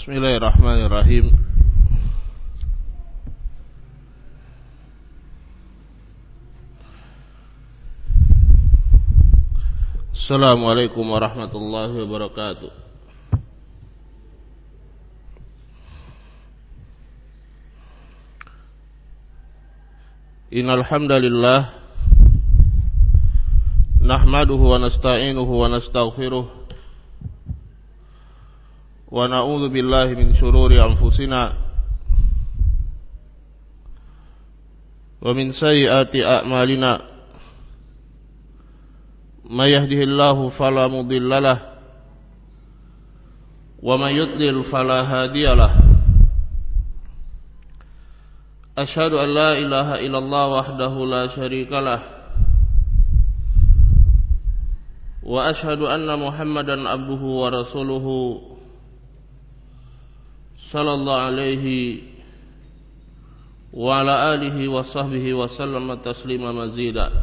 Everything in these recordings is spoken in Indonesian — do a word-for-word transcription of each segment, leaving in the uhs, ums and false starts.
Bismillahirrahmanirrahim. Assalamualaikum warahmatullahi wabarakatuh. Innal hamdalillah nahmaduhu wa nasta'inuhu wa nastaghfiruh wa na'udzu billahi min shururi anfusina wa min sayyiati a'malina. May yahdihillahu fala mudilla lahu wa may yudlil fala hadiya lahu. Asyhadu an la ilaha illallah wahdahu la syarika lahu wa asyhadu anna Muhammadan abduhu wa rasuluhu sallallahu alaihi wa ala alihi wa sahbihi wa sallama taslima mazida.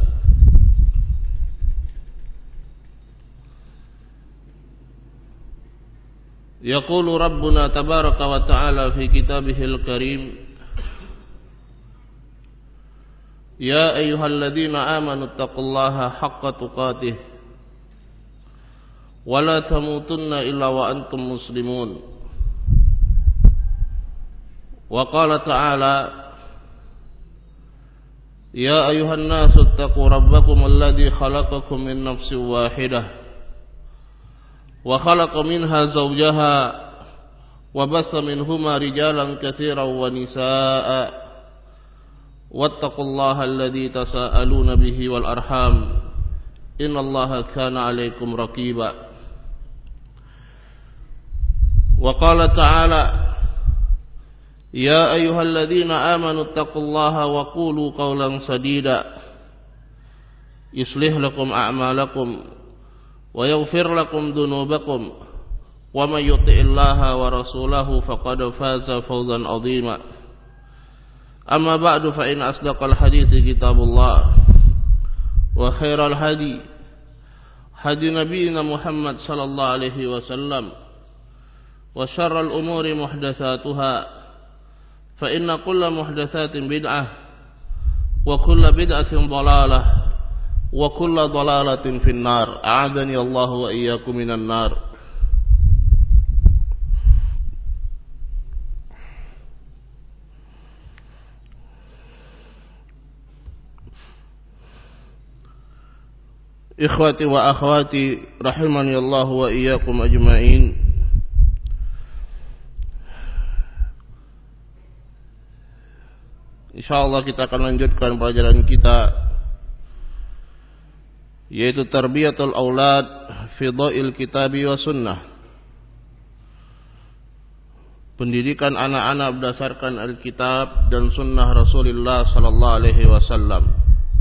Yaqulu rabbuna tabaraka wa ta'ala fi kitabihil karim, ya ayyuhalladzina amanu taqullaha haqqa tuqatih wa la tamutunna illa wa antum muslimun. Wa qala ta'ala, ya ayyuhan nasu taqu rabbakum alladzi khalaqakum min nafsin wahidah wa khalaqa minha zawjaha wa batha minhuma rijalan katsiran wa nisaa'a wattaqullaha alladzi tasaaluna bihi wal arham innallaha kana 'alaikum raqiba. Wa qala ta'ala, ya ayyuhalladzina amanu taqullaha wa qulu qawlan sadida yuslih lakum a'malakum wa yaghfir lakum dhunubakum wa may yuti'illaha wa rasulahu faqad faza fawzan 'azima. Amma ba'du, fa in asdaqal hadithi kitabullah wa khairal hadi hadi nabiyyina Muhammad sallallahu alaihi wasallam wa syarral umuri muhdatsatuha fa inna kulla muhdatsatin bid'ah wa kulla bid'atin dhalalah wa kulla dhalalatin finnar. A'adani Allah wa iyyakum minan nar. Ikhwati wa akhwati rahimani Allah wa iyyakum ajma'in. Insyaallah kita akan lanjutkan pelajaran kita, yaitu tarbiyatul aulad fi dha'il kitabi wa sunnah. Pendidikan anak-anak berdasarkan Alkitab dan sunnah Rasulullah sallallahu alaihi wasallam.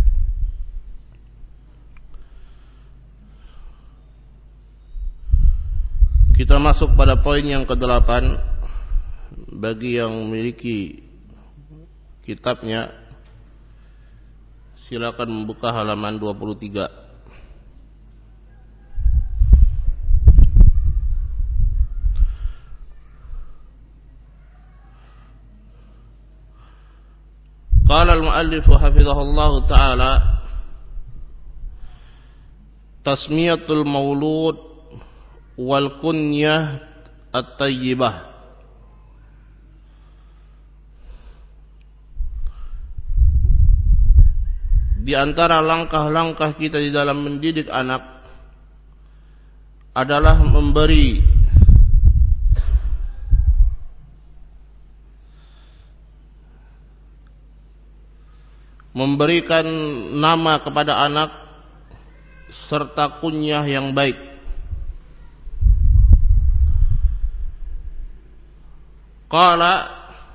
Kita masuk pada poin yang kedelapan. Bagi yang memiliki kitabnya, silakan membuka halaman dua puluh tiga. Qala al-muallif hafizahullah ta'ala, tasmiyatul maulud wal kunyah at-tayyibah. Di antara langkah-langkah kita di dalam mendidik anak adalah memberi memberikan nama kepada anak serta kunyah yang baik. Qala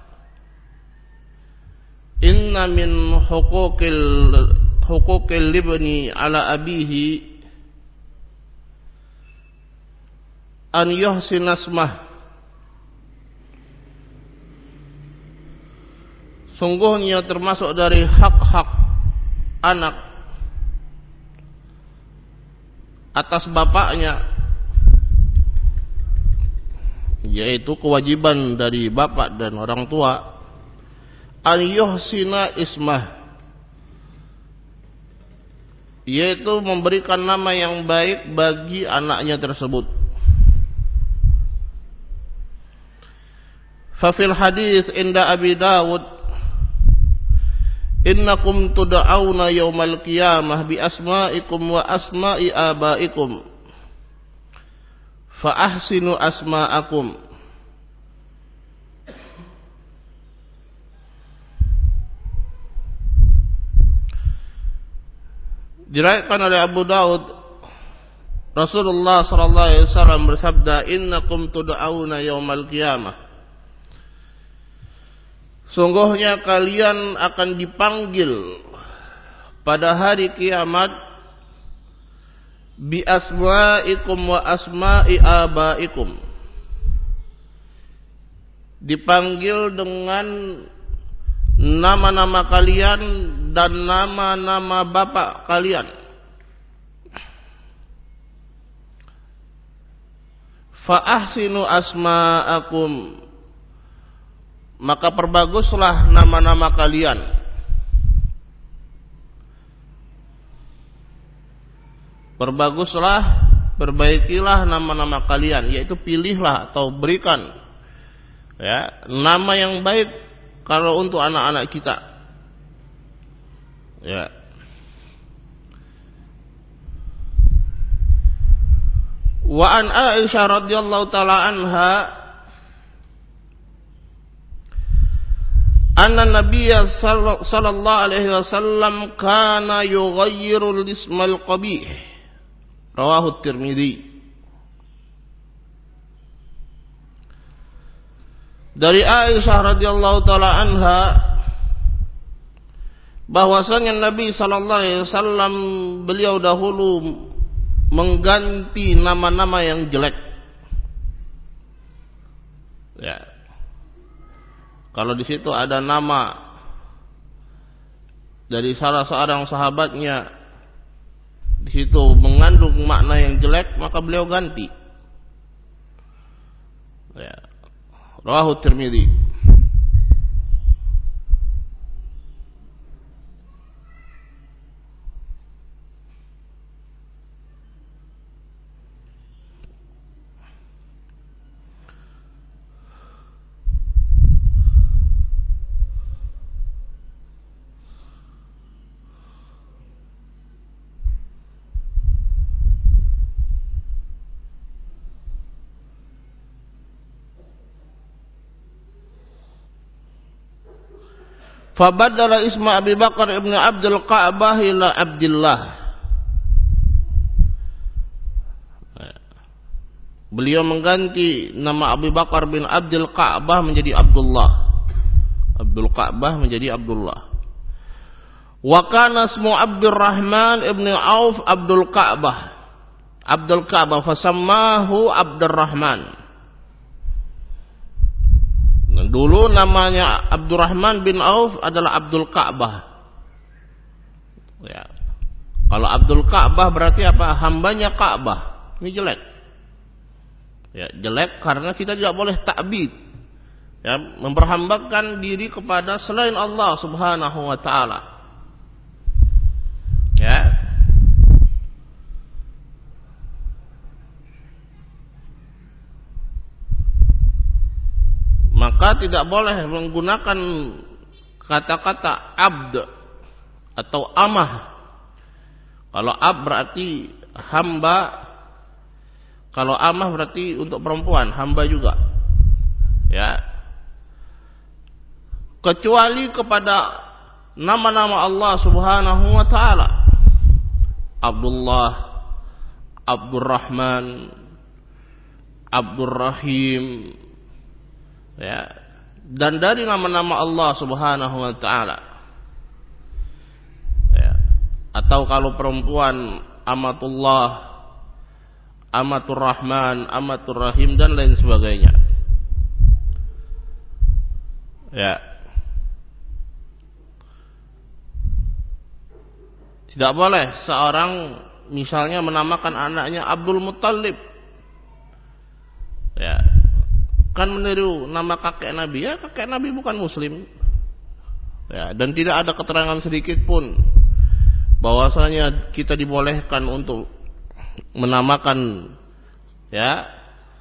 inna min huquqil huquqil libni ala abihi an yuhsina asmah. Sungguhnya termasuk dari hak-hak anak atas bapaknya yaitu kewajiban dari bapak dan orang tua, an yuhsina ismah, yaitu memberikan nama yang baik bagi anaknya tersebut. Fa fil hadis inda Abi Dawud, innakum tud'auna yaumal qiyamah bi asma'ikum wa asma'i abaikum fa ahsinu asma'akum. Diriwayatkan oleh Abu Daud, Rasulullah sallallahu alaihi wasallam bersabda, innakum tud'auna yaumal qiyamah, sungguhnya kalian akan dipanggil pada hari kiamat bi asma'ikum wa asma'i abaikum, dipanggil dengan nama-nama kalian dan nama-nama bapak kalian. Fa ahsinu asma'akum, maka perbaguslah nama-nama kalian. Perbaguslah, perbaikilah nama-nama kalian, yaitu pilihlah atau berikan ya nama yang baik kalau untuk anak-anak kita. Ya. Wa an Aisyah radhiyallahu taala anha anna Nabiyya sallallahu alaihi wasallam kana yughayyiru al-ismal qabih, rawahu Tirmidzi. Dari Aisyah radhiyallahu taala anha bahwasanya Nabi sallallahu alaihi wasallam beliau dahulu mengganti nama-nama yang jelek. Ya. Kalau di situ ada nama dari salah seorang sahabatnya, di situ mengandung makna yang jelek, maka beliau ganti. Ya. Rawahu Tirmidzi. Fabadala isma Abi Bakar ibn Abdul Ka'bah ila Abdillah. Beliau mengganti nama Abu Bakar bin Abdul Ka'bah menjadi Abdullah. Abdul Ka'bah menjadi Abdullah. Wa kana ismu Abdurrahman ibn Auf Abdul Ka'bah. Abdul Ka'bah fasammahu Abdurrahman. Nah, dulu namanya Abdurrahman bin Auf adalah Abdul Ka'bah. Ya. Kalau Abdul Ka'bah berarti apa? Hambanya Ka'bah. Ini jelek. Ya, jelek karena kita tidak boleh ta'bid. Ya, memperhambakan diri kepada selain Allah Subhanahu wa taala. Ya. Maka tidak boleh menggunakan kata-kata abd atau amah. Kalau ab berarti hamba, kalau amah berarti untuk perempuan, hamba juga. Ya. Kecuali kepada nama-nama Allah Subhanahu wa taala. Abdullah, Abdurrahman, Abdurrahim, ya, dan dari nama-nama Allah Subhanahu wa taala. Ya. Atau kalau perempuan amatullah, amatur rahman, amatur rahim dan lain sebagainya. Ya. Tidak boleh seorang misalnya menamakan anaknya Abdul Muttalib. Ya. kan meniru nama kakek Nabi, ya kakek Nabi bukan muslim. Ya, dan tidak ada keterangan sedikit pun bahwasanya kita dibolehkan untuk menamakan ya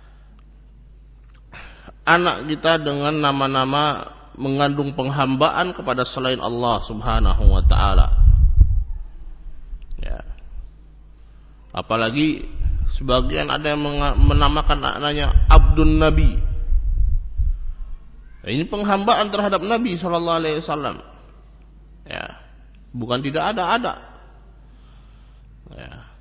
anak kita dengan nama-nama mengandung penghambaan kepada selain Allah Subhanahu wa taala. Ya. Apalagi sebagian ada yang menamakan anaknya Abdun Nabi. Ini penghambaan terhadap Nabi sallallahu alaihi wasallam. Ya. Bukan tidak ada, ada. Ya.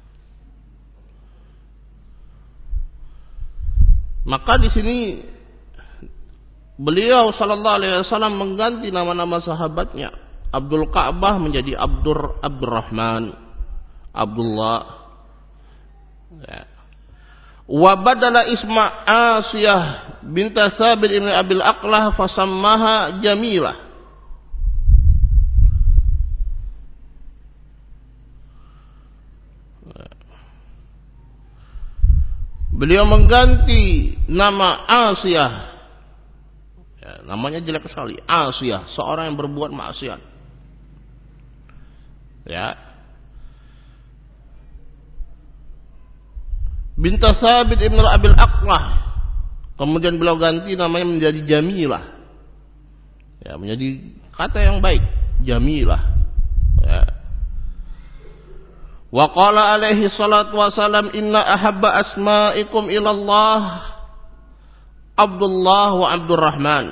Maka di sini beliau sallallahu alaihi wasallam mengganti nama-nama sahabatnya. Abdul Ka'bah menjadi Abdur Abdurrahman, Abdullah. Ya. Wa badala isma Asiyah binta Thabit ibn Abil Aqlah fasammaha Jamilah. Beliau mengganti nama Asiyah. Ya, namanya jelek sekali, Asiyah, seorang yang berbuat maksiat. Ya. Binta Thabit ibn Abil Aqlah. Kemudian beliau ganti namanya menjadi Jamilah. Ya, menjadi kata yang baik, Jamilah. Ya. Wa qala alaihi salatu wasalam inna ahabba asma'ikum ilallah Abdullah wa Abdurrahman.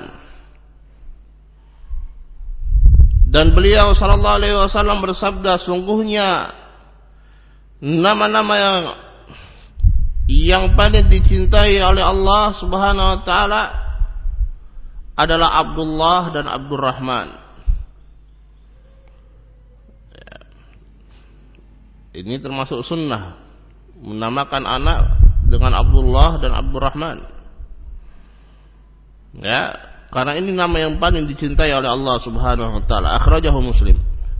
Dan beliau sallallahu alaihi wasallam bersabda, sungguhnya nama-nama yang yang paling dicintai oleh Allah Subhanahu wa taala adalah Abdullah dan Abdurrahman. Ini termasuk sunnah, menamakan anak dengan Abdullah dan Abdurrahman. Ya, karena ini nama yang paling dicintai oleh Allah Subhanahu wa taala. Akhrajahu Muslim.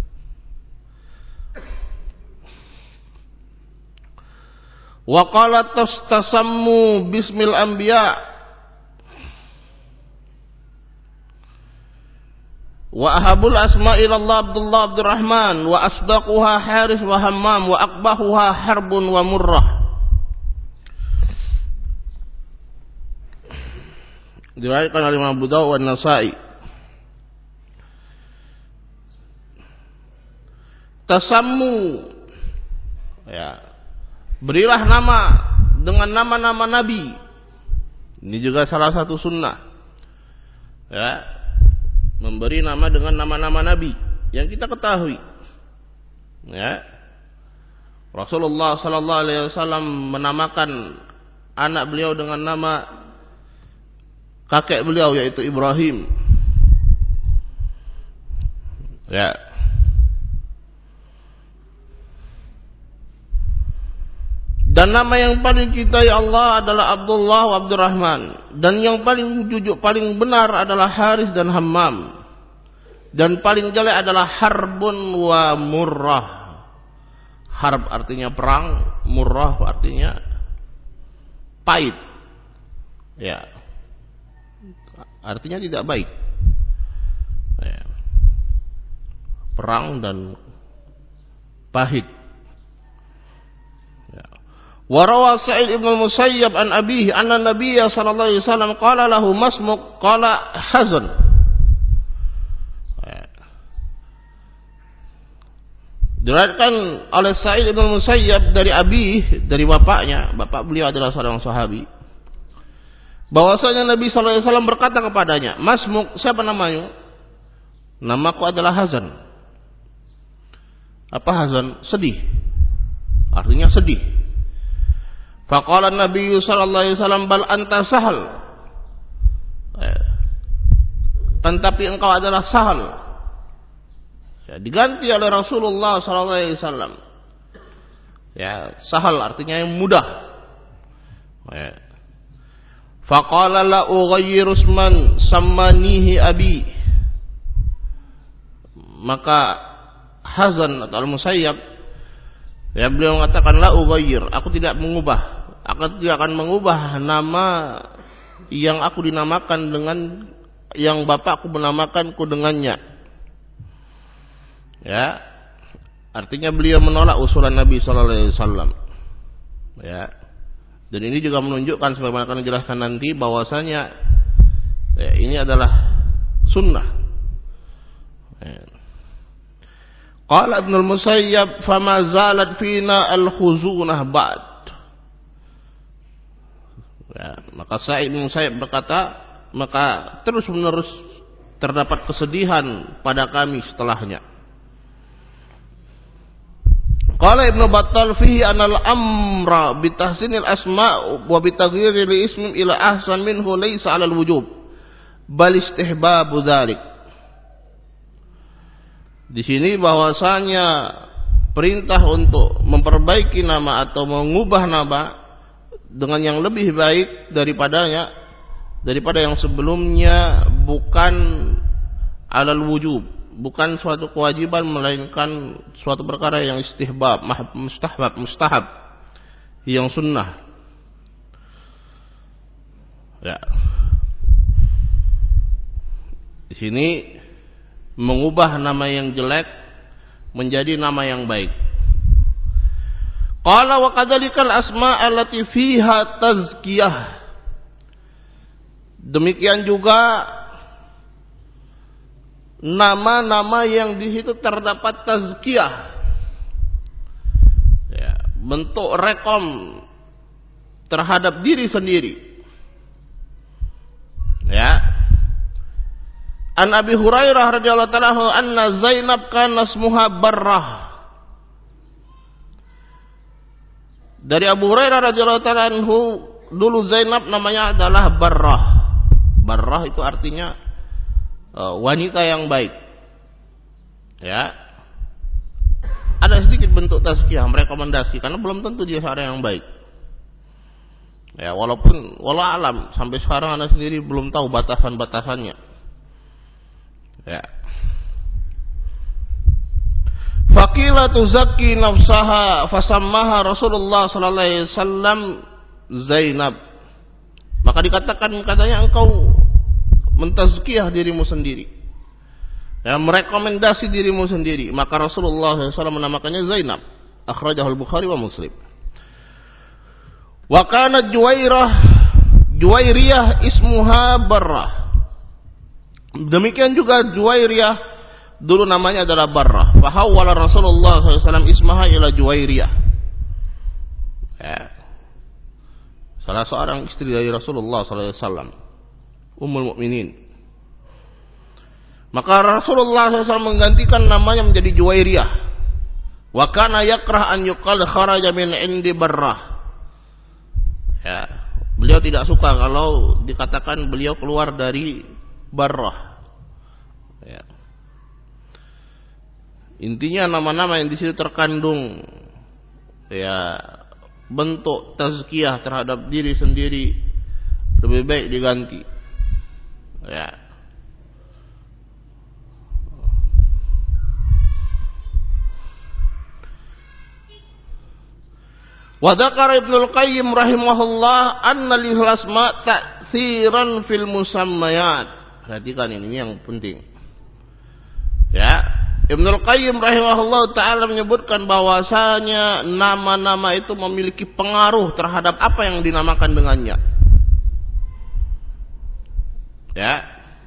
Wa qala tastasammu bismil anbiya wa ahabul asma ilallah Abdullah Abdurrahman wa asdaquha Haris wa Hammam wa aqbahuha Harbun wa Murrah. Diriwayatkan oleh Imam Abu Dawud dan Nasa'i. Tasammu, ya, berilah nama dengan nama-nama Nabi. Ini juga salah satu sunnah. Ya, memberi nama dengan nama-nama Nabi yang kita ketahui. Ya, Rasulullah sallallahu alaihi wasallam menamakan anak beliau dengan nama kakek beliau yaitu Ibrahim. Ya. Dan nama yang paling dicintai Allah adalah Abdullah wa Abdurrahman. Dan yang paling jujur, paling benar adalah Haris dan Hammam. Dan paling jelek adalah Harbun wa Murrah. Harb artinya perang, Murrah artinya pahit. Ya. Artinya tidak baik. Ya. Perang dan pahit. Wa rawa Sa'id ibn Musayyab an abihi anna Nabiyya sallallahu alaihi wasallam qala lahu masmuk qala Hazan. Diriwayatkan oleh Sa'id ibn Musayyab dari abihi, dari bapaknya, bapak beliau adalah seorang sahabi, bahwasanya Nabi sallallahu alaihi wasallam berkata kepadanya, "Masmuk, siapa namamu?" "Namaku adalah Hazan." Apa Hazan? Sedih. Artinya sedih. Faqala Nabi sallallahu alaihi wasallam bal anta Sahal. Kan tapi engkau adalah Sahal. Ya, diganti oleh Rasulullah sallallahu alaihi wasallam. Ya, Sahal artinya yang mudah. Ya. Faqala la ughayyiru isman sammanihi abi. Maka Hazan atau Al-Musayyab, ya, beliau mengatakan la ughayyir, aku tidak mengubah, aku tidak akan mengubah nama yang aku dinamakan dengan yang bapakku menamakanku dengannya. Ya, artinya beliau menolak usulan Nabi sallallahu alaihi wasallam. Ya. Dan ini juga menunjukkan sebagaimana akan dijelaskan nanti bahwasanya ya, ini adalah sunnah. Ya. Qala Ibnu al-Musayyab fama zalat fina al-khuzunah ba'd. Ya, maka Sa'id bin Musayyab berkata, maka terus-menerus terdapat kesedihan pada kami setelahnya. Qala Ibnu Battal fihi anal amra bitahsinil asma' wa bitaghyiril ism ila ahsan minhu laysa 'alal wujub bal istihbabu dzalik. Di sini bahwasanya perintah untuk memperbaiki nama atau mengubah nama dengan yang lebih baik daripadanya daripada yang sebelumnya bukan 'alal wujub, bukan suatu kewajiban melainkan suatu perkara yang istihbab, mustahbab, mustahab, yang sunnah. Ya. Di sini mengubah nama yang jelek menjadi nama yang baik. Qala wa kadzalikal asma' allati fiha tazkiyah. Demikian juga nama-nama yang di situ terdapat tazkiyah, ya, bentuk rekom terhadap diri sendiri. Ya. An Abi Hurairah radhiyallahu ta'ala anna Zainab kana ismuha Barrah. Dari Abu Hurairah radhiyallahu ta'ala anhu, dulu Zainab namanya adalah Barrah. Barrah itu artinya wanita yang baik. Ya. Ada sedikit bentuk tazkiyah, merekomendasi, karena belum tentu dia seorang yang baik. Ya, walaupun walau alam sampai sekarang Anda sendiri belum tahu batasan-batasannya. Ya. Faqila tuzakki nafsaha fasammaha Rasulullah sallallahu alaihi wasallam Zainab. Maka dikatakan katanya engkau mentazkiyah dirimu sendiri, ya, merekomendasi dirimu sendiri. Maka Rasulullah sallallahu alaihi wasallam menamakannya Zainab. Akhrajahul Bukhari wa Muslim. Wa kanat Juwairah Juwairiyah ismuha Barrah. Demikian juga Juwairiyah dulu namanya adalah Barrah. Fa hawwala Rasulullah sallallahu alaihi wasallam ismaha ila Juwairiyah. Ya. Salah seorang istri dari Rasulullah sallallahu alaihi wasallam, Ummul Mukminin. Maka Rasulullah sallallahu alaihi wasallam menggantikan namanya menjadi Juwairiyah. Wa kana yakrah an yuqal kharaja min indi Barrah. Ya, beliau tidak suka kalau dikatakan beliau keluar dari Barrah. Ya. Intinya nama-nama yang di situ terkandung ya bentuk tazkiyah terhadap diri sendiri lebih baik diganti. Ya. Wa dzakara Ibnu Qayyim rahimahullah anna lil asma' ta'tsiran fil musammayat. Perhatikan ini, ini yang penting. Ya, Ibnu Qayyim rahimahullah taala menyebutkan bahwasanya nama-nama itu memiliki pengaruh terhadap apa yang dinamakan dengannya. Ya.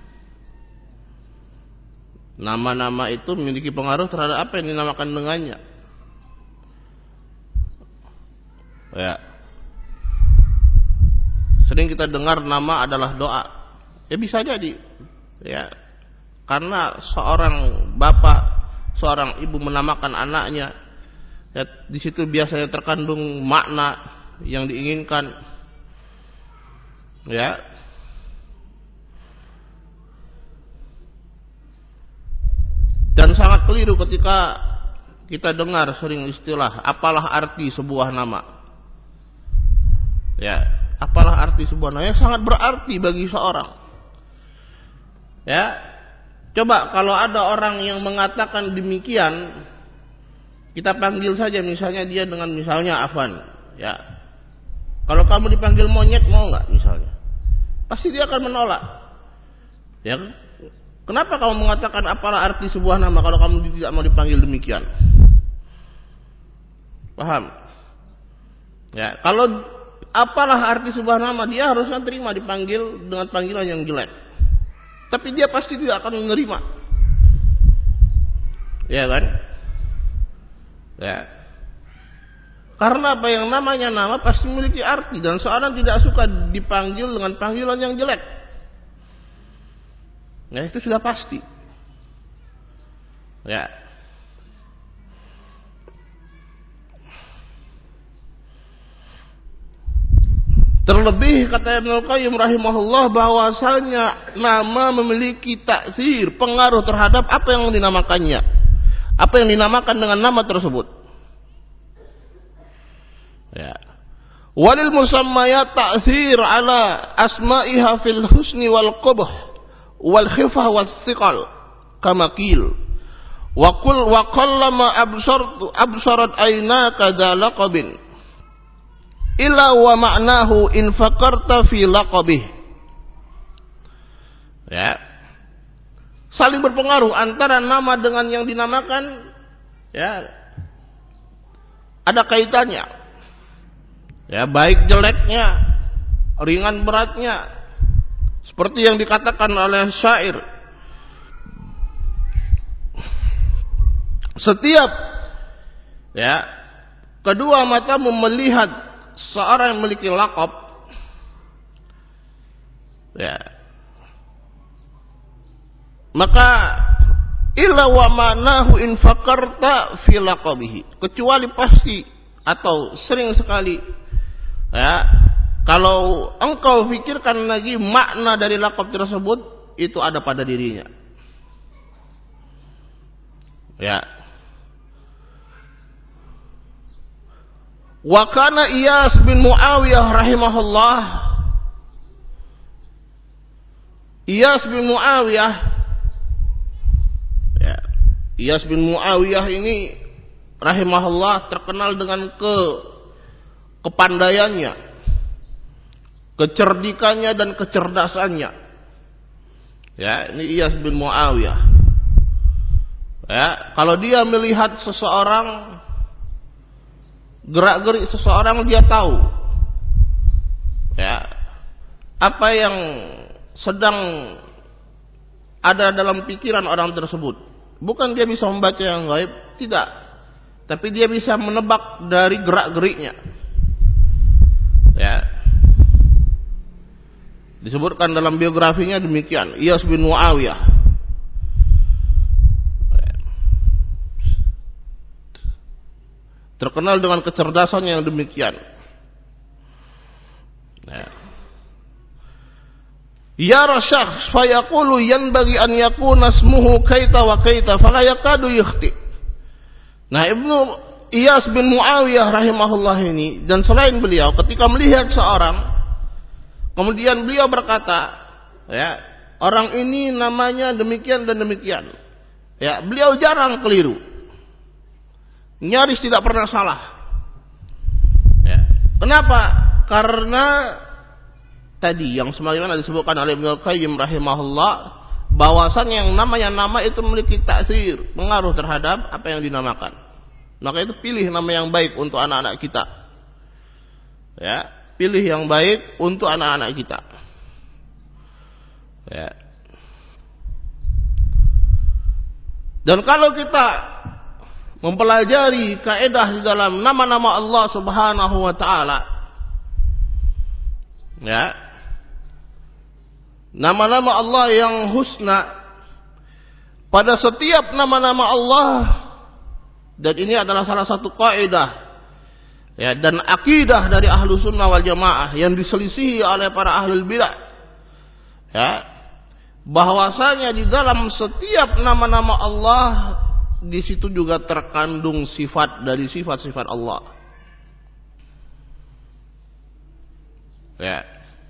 Nama-nama itu memiliki pengaruh terhadap apa yang dinamakan dengannya. Ya. Sering kita dengar nama adalah doa. Ya bisa jadi. Ya. Karena seorang bapak, seorang ibu menamakan anaknya, ya, di situ biasanya terkandung makna yang diinginkan. Ya. Dan sangat keliru ketika kita dengar sering istilah apalah arti sebuah nama. Ya, apalah arti sebuah nama yang sangat berarti bagi seorang. Ya. Coba kalau ada orang yang mengatakan demikian, kita panggil saja misalnya dia dengan misalnya Afan, ya. Kalau kamu dipanggil monyet mau nggak misalnya? pasti dia akan menolak. Ya, kenapa kamu mengatakan apalah arti sebuah nama kalau kamu tidak mau dipanggil demikian? Paham? Ya, kalau apalah arti sebuah nama, dia harusnya terima dipanggil dengan panggilan yang jelek. Tapi dia pasti tidak akan menerima. Ya kan? Ya. Karena apa, yang namanya nama pasti memiliki arti, dan seorang tidak suka dipanggil dengan panggilan yang jelek. Ya, itu sudah pasti. Ya. Terlebih kata Ibnu Qayyim rahimahullah bahwasanya nama memiliki taksir, pengaruh terhadap apa yang dinamakannya, apa yang dinamakan dengan nama tersebut. Ya. Walil musammayat ta'thir ala asma'iha fil husni wal qubh wal khifah was thiqal kama qil wa qul wa qallama absartu absarat aynaka dza laqabin illa wa ma'nahu in faqarta fi laqabih. Ya. Saling berpengaruh antara nama dengan yang dinamakan, ya. Ada kaitannya. Ya, baik jeleknya, ringan beratnya. Seperti yang dikatakan oleh syair. Setiap ya, kedua matamu melihat seorang yang memiliki laqab, ya, maka illa wa ma'nahu in faqarta fi laqabihi, kecuali pasti atau sering sekali, ya, kalau engkau pikirkan lagi makna dari laqab tersebut, itu ada pada dirinya. Ya. Wa kana Iyas bin Muawiyah rahimahullah, Iyas bin Muawiyah, ya, Iyas bin Muawiyah ini rahimahullah terkenal dengan ke kepandaiannya, kecerdikannya dan kecerdasannya. Ya, ini Iyas bin Muawiyah. Ya, kalau dia melihat seseorang, gerak-gerik seseorang, dia tahu, ya, apa yang sedang ada dalam pikiran orang tersebut. Bukan dia bisa membaca yang gaib, tidak, tapi dia bisa menebak dari gerak-geriknya. Ya, disebutkan dalam biografinya demikian, Iyas bin Muawiyah. Terkenal dengan kecerdasannya yang demikian. Ya. Yara syakhs fayaqulu yanbaghi an yakuna ismuhu kaita wa kaita fala yakadu yakhti. Nah, Ibnu Iyas bin Muawiyah rahimahullah ini dan selain beliau, ketika melihat seorang, kemudian beliau berkata, ya, orang ini namanya demikian dan demikian. Ya, beliau jarang keliru. Nyaris tidak pernah salah. Ya. Kenapa? Karena tadi yang sebagaimana disebutkan oleh Ibnu Qayyim rahimahullah, bahwasan yang namanya nama itu memiliki taksir, pengaruh terhadap apa yang dinamakan. Maka itu pilih nama yang baik untuk anak-anak kita. Ya, pilih yang baik untuk anak-anak kita. Ya. Dan kalau kita mempelajari kaidah di dalam nama-nama Allah Subhanahu wa taala, ya, nama-nama Allah yang husna, pada setiap nama-nama Allah, dan ini adalah salah satu kaidah, ya, dan akidah dari ahlu sunnah wal jamaah yang diselisihi oleh para ahlul bidah, ya, bahwasanya di dalam setiap nama-nama Allah di situ juga terkandung sifat dari sifat-sifat Allah. Ya.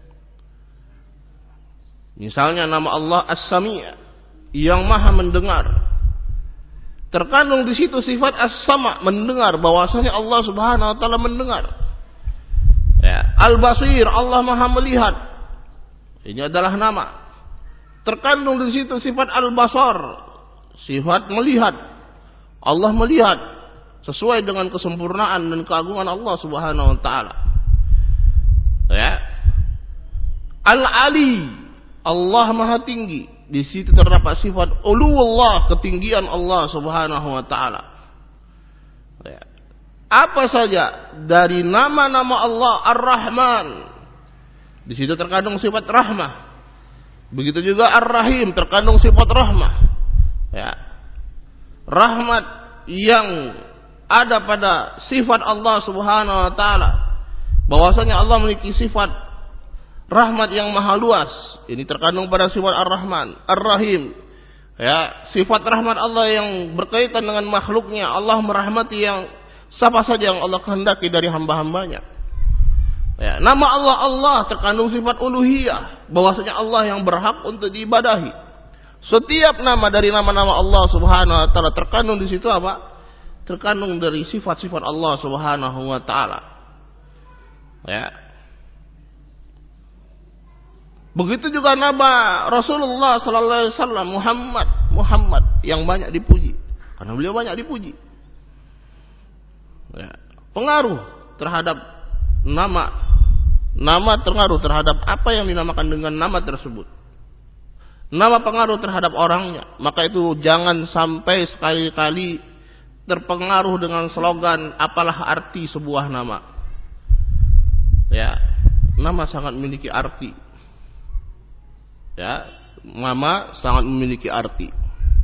Misalnya nama Allah As-Sami', yang Maha mendengar. Terkandung di situ sifat As-Sama', mendengar, bahwasanya Allah Subhanahu wa taala mendengar. Ya. Al-Basir, Allah Maha melihat. Ini adalah nama. Terkandung di situ sifat al-basar, sifat melihat. Allah melihat sesuai dengan kesempurnaan dan keagungan Allah Subhanahu wa taala. Ya. Al-Ali, Allah Maha Tinggi. Di situ terdapat sifat uluwullah, ketinggian Allah Subhanahu wa taala. Ya. Apa saja dari nama-nama Allah Ar-Rahman, di situ terkandung sifat rahmah. Begitu juga Ar-Rahim, terkandung sifat rahmah. Ya. Rahmat yang ada pada sifat Allah Subhanahu wa taala, bahwasanya Allah memiliki sifat rahmat yang maha luas. Ini terkandung pada sifat Ar-Rahman, Ar-Rahim. Ya, sifat rahmat Allah yang berkaitan dengan makhluknya. Allah merahmati yang siapa saja yang Allah kehendaki dari hamba-hambanya. Ya, nama Allah Allah terkandung sifat uluhiyah, bahwasanya Allah yang berhak untuk diibadahi. Setiap nama dari nama-nama Allah Subhanahu wa taala terkandung di situ apa? Terkandung dari sifat-sifat Allah Subhanahu wa taala. Ya. Begitu juga nama Rasulullah sallallahu alaihi wasallam Muhammad, Muhammad yang banyak dipuji. Karena beliau banyak dipuji. Ya. Pengaruh terhadap nama, nama terpengaruh terhadap apa yang dinamakan dengan nama tersebut. Nama pengaruh terhadap orangnya. Maka itu jangan sampai sekali-kali terpengaruh dengan slogan apalah arti sebuah nama. Ya, nama sangat memiliki arti. Ya, nama sangat memiliki arti.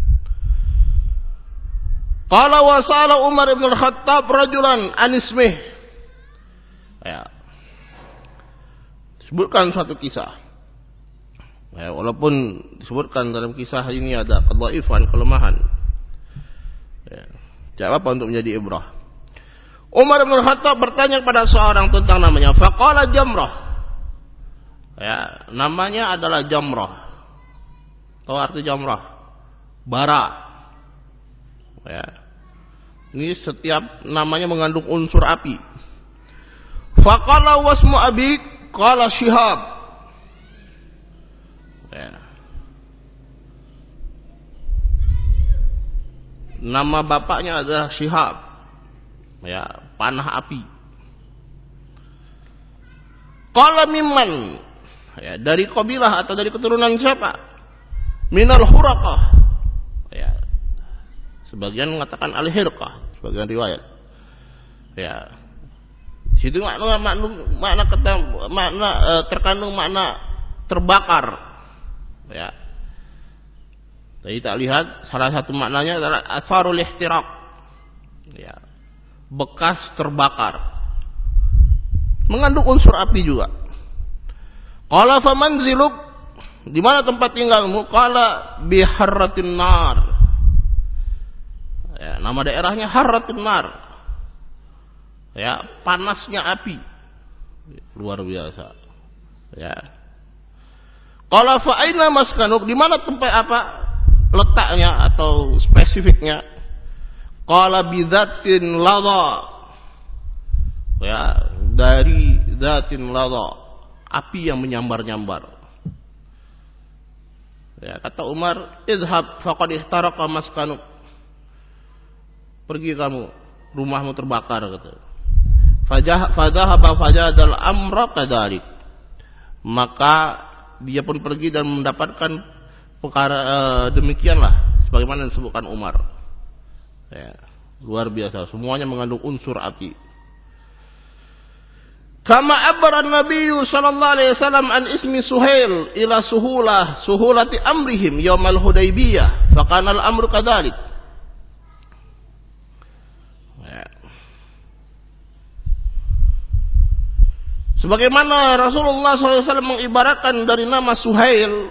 Qala wa sa'ala Umar bin Al-Khattab rajulan an ismih. Ya. Sebutkan suatu kisah. Ya, walaupun disebutkan dalam kisah ini ada kedhaifan, kelemahan. Ya, tidak apa untuk menjadi ibrah. Umar bin Khattab bertanya kepada seorang tentang namanya. Faqala Jamrah. Ya, namanya adalah Jamrah. Tahu arti Jamrah? Bara. Ya. Ini setiap namanya mengandung unsur api. Faqala wasmu abik qala Syihab. Ya. Nama bapaknya adalah Syihab. Ya, panah api. Qala mimman? Ya, dari kabilah atau dari keturunan siapa? Minal Huraqah. Ya. Sebagian mengatakan Al-Hirqah, sebagian riwayat. Ya. Di situ makna makna makna, makna eh, terkandung makna terbakar. Ya. Jadi tak lihat salah satu maknanya adalah atharul ihtiraq. Ya. Bekas terbakar. Mengandung unsur api juga. Qala famanziluk, di mana tempat tinggalmu? Qala bi harratin nar. Ya, nama daerahnya Harratun Nar. Ya, panasnya api. Luar biasa. Ya. Qala fa aina maskanuk, di mana tempat apa letaknya atau spesifiknya? Qala bidzatin ladha. Ya, dari dzatin ladha, api yang menyambar-nyambar. Ya, kata Umar, izhab faqad ihtaraqa maskanuk. Pergi kamu, rumahmu terbakar, kata. Fajah fadhahaba fajadal amra kadzalik. Maka dia pun pergi dan mendapatkan perkara e, demikianlah sebagaimana disebutkan Umar. Ya, luar biasa, semuanya mengandung unsur api. Kama abara Nabi sallallahu alaihi wasallam an ismi Suhail ila suhulah suhulati amrihim yaumal Hudaybiyah, fa kana al-amru kadzalik. Ya. Sebagaimana Rasulullah shallallahu alaihi wasallam mengibaratkan dari nama Suhail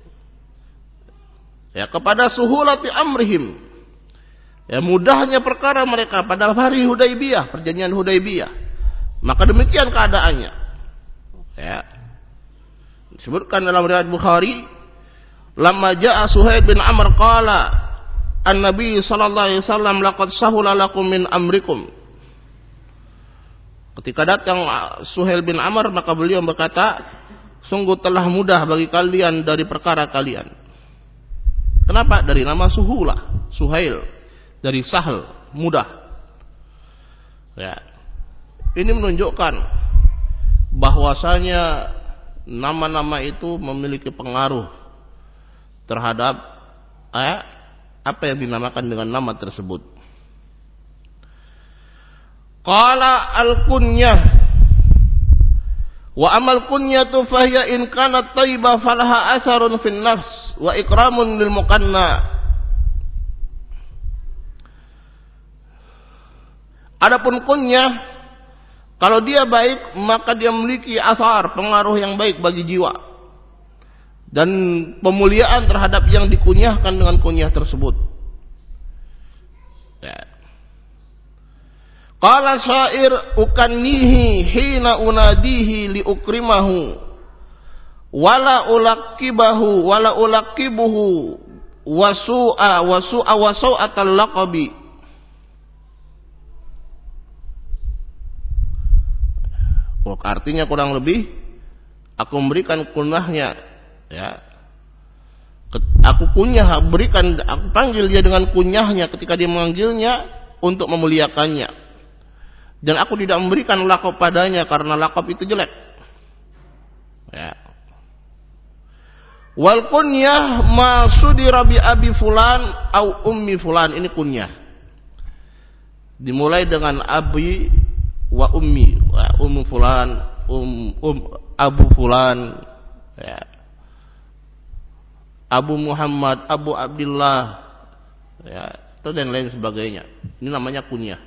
ya kepada suhulati amrihim, ya mudahnya perkara mereka pada hari Hudaybiyah, perjanjian Hudaybiyah, maka demikian keadaannya. Ya. Disebutkan dalam riwayat Bukhari, lamma jaa Suhail bin Amr qala an-nabi sallallahu alaihi wasallam laqad sahula lakum min amrikum. Ketika datang Suhail bin Amr, maka beliau berkata, sungguh telah mudah bagi kalian dari perkara kalian. Kenapa? Dari nama Suhula, Suhail, dari Sahl, mudah. Ya. Ini menunjukkan bahwasanya nama-nama itu memiliki pengaruh terhadap eh, apa yang dinamakan dengan nama tersebut. Qala al-kunyah wa amal kunyatu fahiya in kanat thayyibah falaha atharun fin nafs wa ikramun lil muqanna. Adapun kunyah, kalau dia baik maka dia memiliki asar, pengaruh yang baik bagi jiwa dan pemuliaan terhadap yang dikunyahkan dengan kunyah tersebut. Ya. Qala syair ukannihi hina unadihi li ukrimahu wala ulaqibahu wala ulaqibuhu wasu'a wasu'a wasau'atal laqabi. Artinya kurang lebih aku memberikan kunyahnya, ya. Aku kunyah, berikan, aku panggil dia dengan kunyahnya ketika dia memanggilnya untuk memuliakannya. Dan aku tidak memberikan laqab padanya karena laqab itu jelek. Ya. Wal kunyah ma sudira bi abi fulan au ummi fulan, ini kunyah. Dimulai dengan abi wa ummi, wa ummu fulan, um, um abu fulan, ya. Abu Muhammad, Abu Abdullah, ya, itu dan lain sebagainya. Ini namanya kunyah.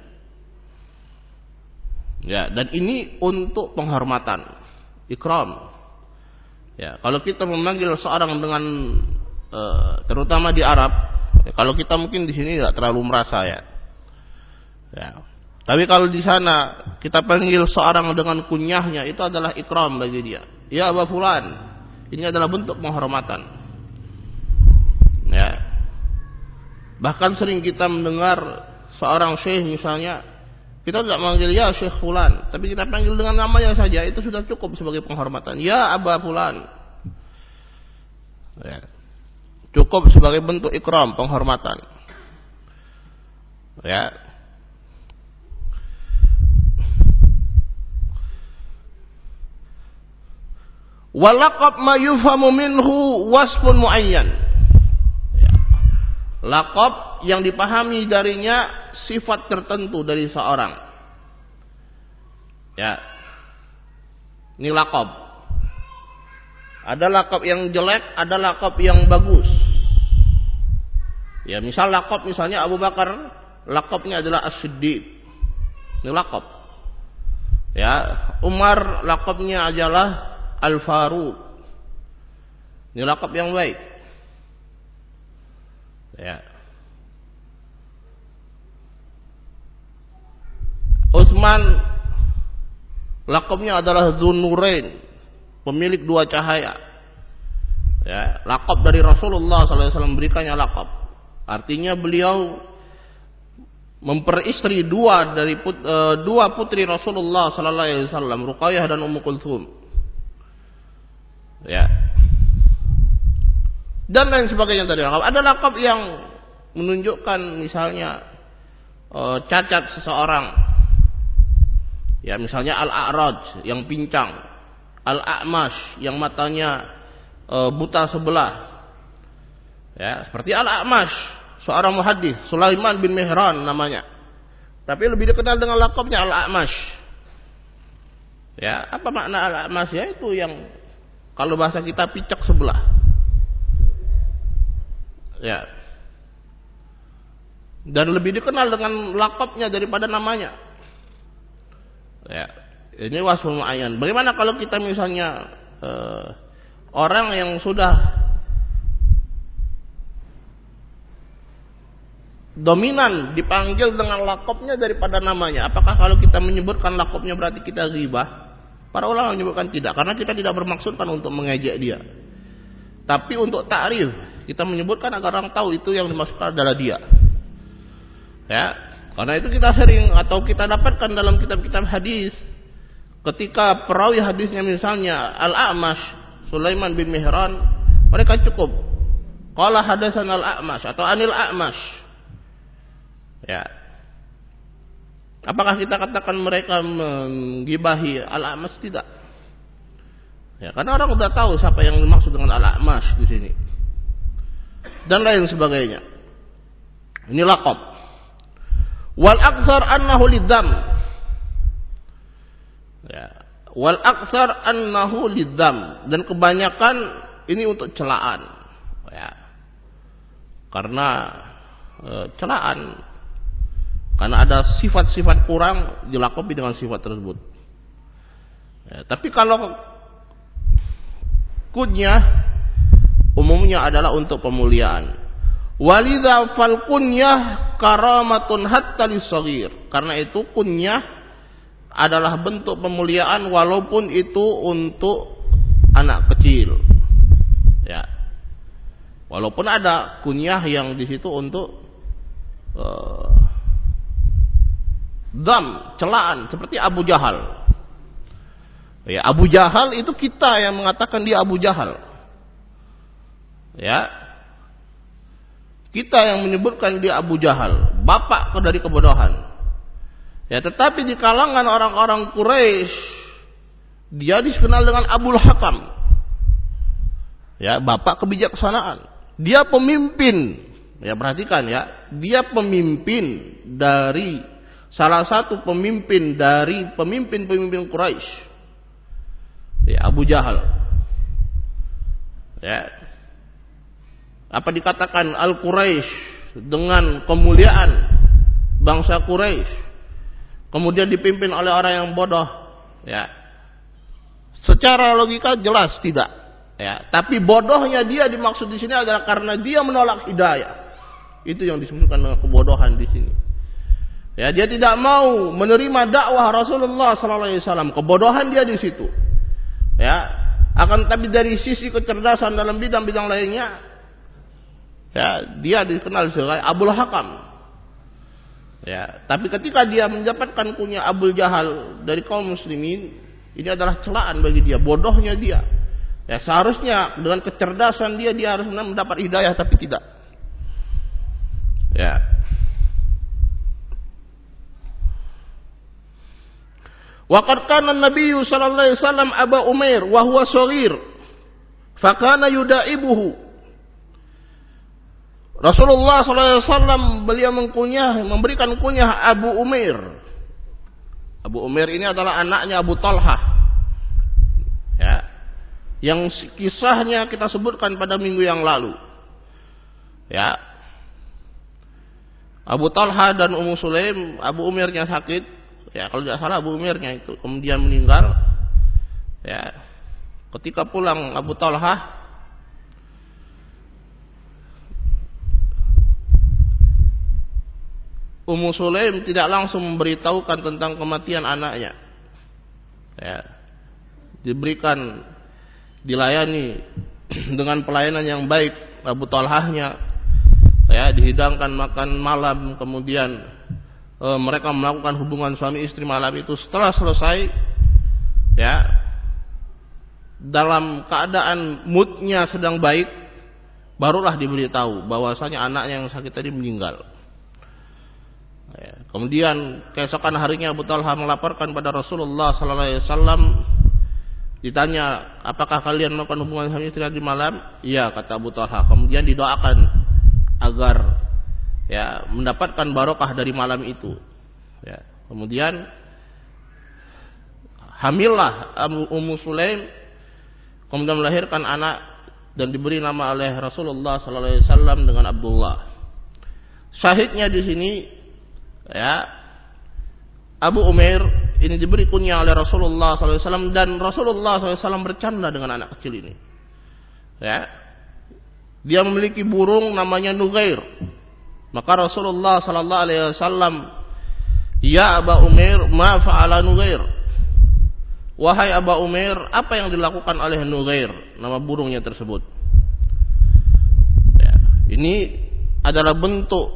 Ya, dan ini untuk penghormatan, ikram. Ya, kalau kita memanggil seorang dengan uh, terutama di Arab, ya, kalau kita mungkin di sini tidak terlalu merasa, ya. Ya. Tapi kalau di sana kita panggil seorang dengan kunyahnya, itu adalah ikram bagi dia. Ya Abu Fulan, ini adalah bentuk penghormatan. Ya. Bahkan sering kita mendengar seorang syekh misalnya, kita tidak manggil ya Syekh Fulan, tapi kita panggil dengan namanya saja, itu sudah cukup sebagai penghormatan. Ya Abu Fulan. Ya. Cukup sebagai bentuk ikram, penghormatan. Ya. Walaqab ma yufhamu minhu wasfun muayyan. Ya. Laqab yang dipahami darinya sifat tertentu dari seorang. Ya. Ini laqab. Ada laqab yang jelek, ada laqab yang bagus. Ya, misal laqab misalnya Abu Bakar, laqabnya adalah As-Siddiq. Ini laqab. Ya, Umar laqabnya adalah Al-Faruq. Ini laqab yang baik. Ya. Utsman laqabnya adalah Dzunurain, pemilik dua cahaya. Ya, laqab dari Rasulullah sallallahu alaihi wasallam berikannya laqab. Artinya beliau memperistri dua dari put, uh, dua putri Rasulullah sallallahu alaihi wasallam, Ruqayyah dan Ummu Kulthum. Ya. Dan lain sebagainya tadi laqab. Ada laqab yang menunjukkan misalnya uh, cacat seseorang. Ya, misalnya Al-A'raj yang pincang, Al-A'mash yang matanya uh, buta sebelah. Ya, seperti Al-A'mash, seorang muhaddits, Sulaiman bin Mihran namanya. Tapi lebih dikenal dengan laqabnya Al-A'mash. Ya, apa makna Al-A'mash? Ya itu yang kalau bahasa kita picak sebelah. Ya. Dan lebih dikenal dengan laqabnya daripada namanya. Ya. Ini wasful muayyan. Bagaimana kalau kita misalnya eh, orang yang sudah dominan dipanggil dengan laqabnya daripada namanya. Apakah kalau kita menyebutkan laqabnya berarti kita ghibah? Para ulama menyebutkan tidak, karena kita tidak bermaksudkan untuk mengejek dia. Tapi untuk ta'rif, kita menyebutkan agar orang tahu itu yang dimaksudkan adalah dia. Ya, karena itu kita sering atau kita dapatkan dalam kitab-kitab hadis, ketika perawi hadisnya misalnya Al-A'mash, Sulaiman bin Mihran, mereka cukup. Qala hadatsana al-A'mash atau anil A'mash. Ya. Apakah kita katakan mereka menggibahi al-A'mash? Tidak. Ya, karena orang sudah tahu siapa yang dimaksud dengan al-A'mash di sini. Dan lain sebagainya. Ini laqab. Wal aktsar annahu lidam. Ya. Wal aktsar annahu lidam, dan kebanyakan ini untuk celaan. Ya. Karena e, celaan. Karena ada sifat-sifat kurang dilakabi dengan sifat tersebut. Ya, tapi kalau kunyah umumnya adalah untuk pemuliaan. Walidha fal kunyah karamatun hatta lisagir. Karena itu kunyah adalah bentuk pemuliaan walaupun itu untuk anak kecil. Ya. Walaupun ada kunyah yang di situ untuk uh, dam, celaan seperti Abu Jahal. Ya, Abu Jahal itu kita yang mengatakan dia Abu Jahal. Ya. Kita yang menyebutkan dia Abu Jahal, bapak dari kebodohan. Ya, tetapi di kalangan orang-orang Quraisy dia dikenal dengan Abul Hakam. Ya, bapak kebijaksanaan. Dia pemimpin. Ya, perhatikan ya, dia pemimpin dari salah satu pemimpin dari pemimpin-pemimpin Quraisy. Ya, Abu Jahal. Ya. Apa dikatakan Al-Quraisy dengan kemuliaan bangsa Quraisy, kemudian dipimpin oleh orang yang bodoh, ya. Secara logika jelas tidak, ya. Tapi bodohnya dia dimaksud di sini adalah karena dia menolak hidayah. Itu yang disebutkan dengan kebodohan di sini. Ya, dia tidak mau menerima dakwah Rasulullah sallallahu alaihi wasallam. Kebodohan dia di situ. Ya, akan tapi dari sisi kecerdasan dalam bidang-bidang lainnya, ya, dia dikenal sebagai Abul Hakam. Ya, tapi ketika dia mendapatkan kunyah Abul Jahal dari kaum muslimin, ini adalah celaan bagi dia, bodohnya dia. Ya, seharusnya dengan kecerdasan dia dia harus mendapat hidayah, tapi tidak. Ya. Wa qad kana an-nabiy sallallahu alaihi wasallam Aba Umair wa huwa shaghir fa kana yudaibuhu. Rasulullah sallallahu alaihi wasallam beliau mengkunyah, memberikan kunyah Abu Umair. Abu Umair ini adalah anaknya Abu Talhah. Ya. Yang kisahnya kita sebutkan pada minggu yang lalu. Ya. Abu Talhah dan Ummu Sulaim, Abu Umairnya sakit. Ya, kalau tidak salah Abu Umairnya itu kemudian meninggal. Ya. Ketika pulang Abu Talhah, Ummu Sulaim tidak langsung memberitahukan tentang kematian anaknya. Ya. Diberikan, dilayani dengan pelayanan yang baik Abu Talhahnya. Ya, dihidangkan makan malam, kemudian e, mereka melakukan hubungan suami istri malam itu. Setelah selesai, ya, dalam keadaan moodnya sedang baik, barulah diberitahu bahwasanya anaknya yang sakit tadi meninggal. Ya, kemudian keesokan harinya Abu Talha melaporkan pada Rasulullah sallallahu alaihi wasallam. Ditanya, apakah kalian melakukan hubungan suami istri di malam? Iya, kata Abu Talha. Kemudian didoakan agar, ya, mendapatkan barokah dari malam itu. Ya, kemudian hamillah Ummu Sulaim, kemudian melahirkan anak dan diberi nama oleh Rasulullah sallallahu alaihi wasallam dengan Abdullah. Syahidnya di sini, ya, Abu Umair ini diberi kunyah oleh Rasulullah sallallahu alaihi wasallam, dan Rasulullah sallallahu alaihi wasallam bercanda dengan anak kecil ini. Ya, dia memiliki burung namanya Nughair. Maka Rasulullah sallallahu alaihi wasallam, ya Aba Umair, ma fa'ala Nughair? Wahai Aba Umair, apa yang dilakukan oleh Nughair, nama burungnya tersebut? Ya, ini adalah bentuk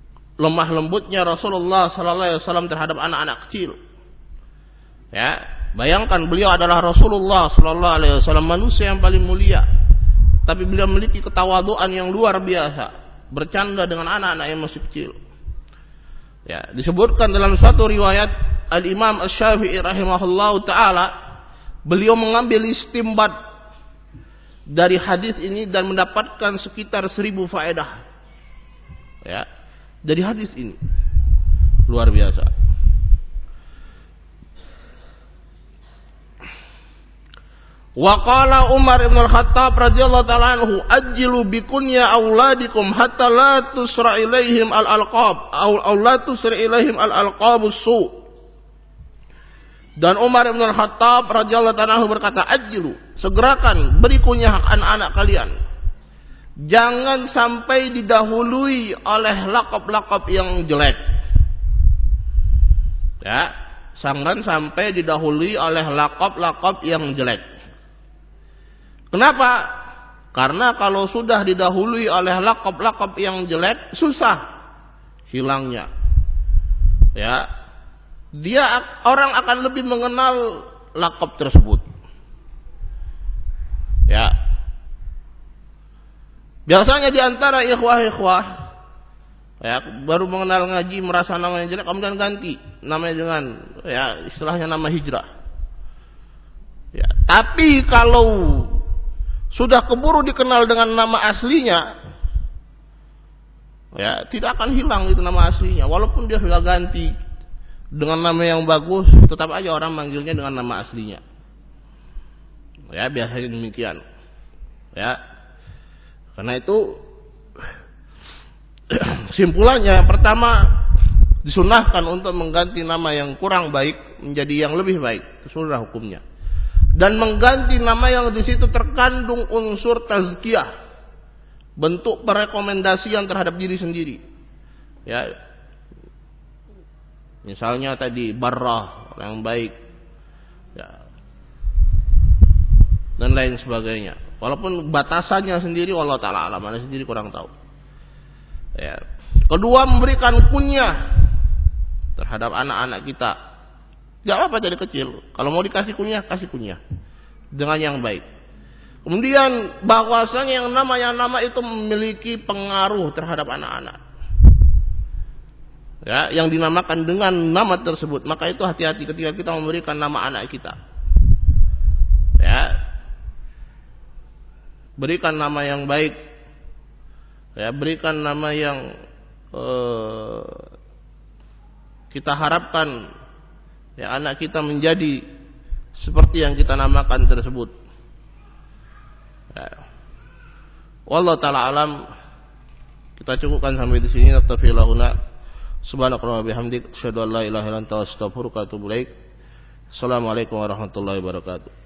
lemah lembutnya Rasulullah sallallahu alaihi wasallam terhadap anak-anak kecil. Ya, bayangkan beliau adalah Rasulullah sallallahu alaihi wasallam, manusia yang paling mulia, tapi beliau memiliki ketawaduan yang luar biasa, bercanda dengan anak-anak yang masih kecil. Ya, disebutkan dalam suatu riwayat Al-Imam Asy-Syafi'i rahimahullahu taala, beliau mengambil istimbat dari hadis ini dan mendapatkan sekitar seribu faedah. Ya, dari hadis ini. Luar biasa. Wa qala Umar ibn al-Khattab radhiyallahu ta'ala anhu, ajjilu bikunya auladikum hatta la tusra ilaihim al-alqab aw la tusra ilaihim al-alqabus su. Dan Umar ibn al-Khattab radhiyallahu ta'ala anhu berkata, ajjilu, segerakan, beri kunyah anak-anak kalian. Jangan sampai didahului oleh lakop-lakop yang jelek. Ya, jangan sampai didahului oleh lakop-lakop yang jelek. Kenapa? Karena kalau sudah didahului oleh lakop-lakop yang jelek, susah hilangnya. Ya, dia orang akan lebih mengenal lakop tersebut. Ya, biasanya di antara ikhwah-ikhwah, ya, baru mengenal ngaji merasa namanya jelek, kemudian ganti namanya dengan, ya, istilahnya nama hijrah. Ya, tapi kalau sudah keburu dikenal dengan nama aslinya, ya, tidak akan hilang itu nama aslinya, walaupun dia sudah ganti dengan nama yang bagus, tetap aja orang manggilnya dengan nama aslinya. Ya, biasanya demikian. Ya, karena itu simpulannya, pertama, disunahkan untuk mengganti nama yang kurang baik menjadi yang lebih baik, itu sudah hukumnya. Dan mengganti nama yang di situ terkandung unsur tazkiyah, bentuk perekomendasian terhadap diri sendiri. Ya, misalnya tadi Barrah, orang yang baik, ya, dan lain sebagainya. Walaupun batasannya sendiri wallahu taala alam, mana sendiri kurang tahu. Ya. Kedua, memberikan kunyah terhadap anak-anak kita. Gak apa-apa dari kecil. Kalau mau dikasih kunyah, kasih kunyah dengan yang baik. Kemudian bahwasanya yang namanya nama itu memiliki pengaruh terhadap anak-anak. Ya, yang dinamakan dengan nama tersebut. Maka itu hati-hati ketika kita memberikan nama anak kita. Ya, berikan nama yang baik. Ya, berikan nama yang eh, kita harapkan, ya, anak kita menjadi seperti yang kita namakan tersebut. Ya. Wallahu taala alam. Kita cukupkan sampai di sini. Tafilahuna. Subhanakallahumma wa bihamdik, asyhadu an la ilaha illa anta, astaghfiruka wa atubu ilaik. Assalamualaikum warahmatullahi wabarakatuh.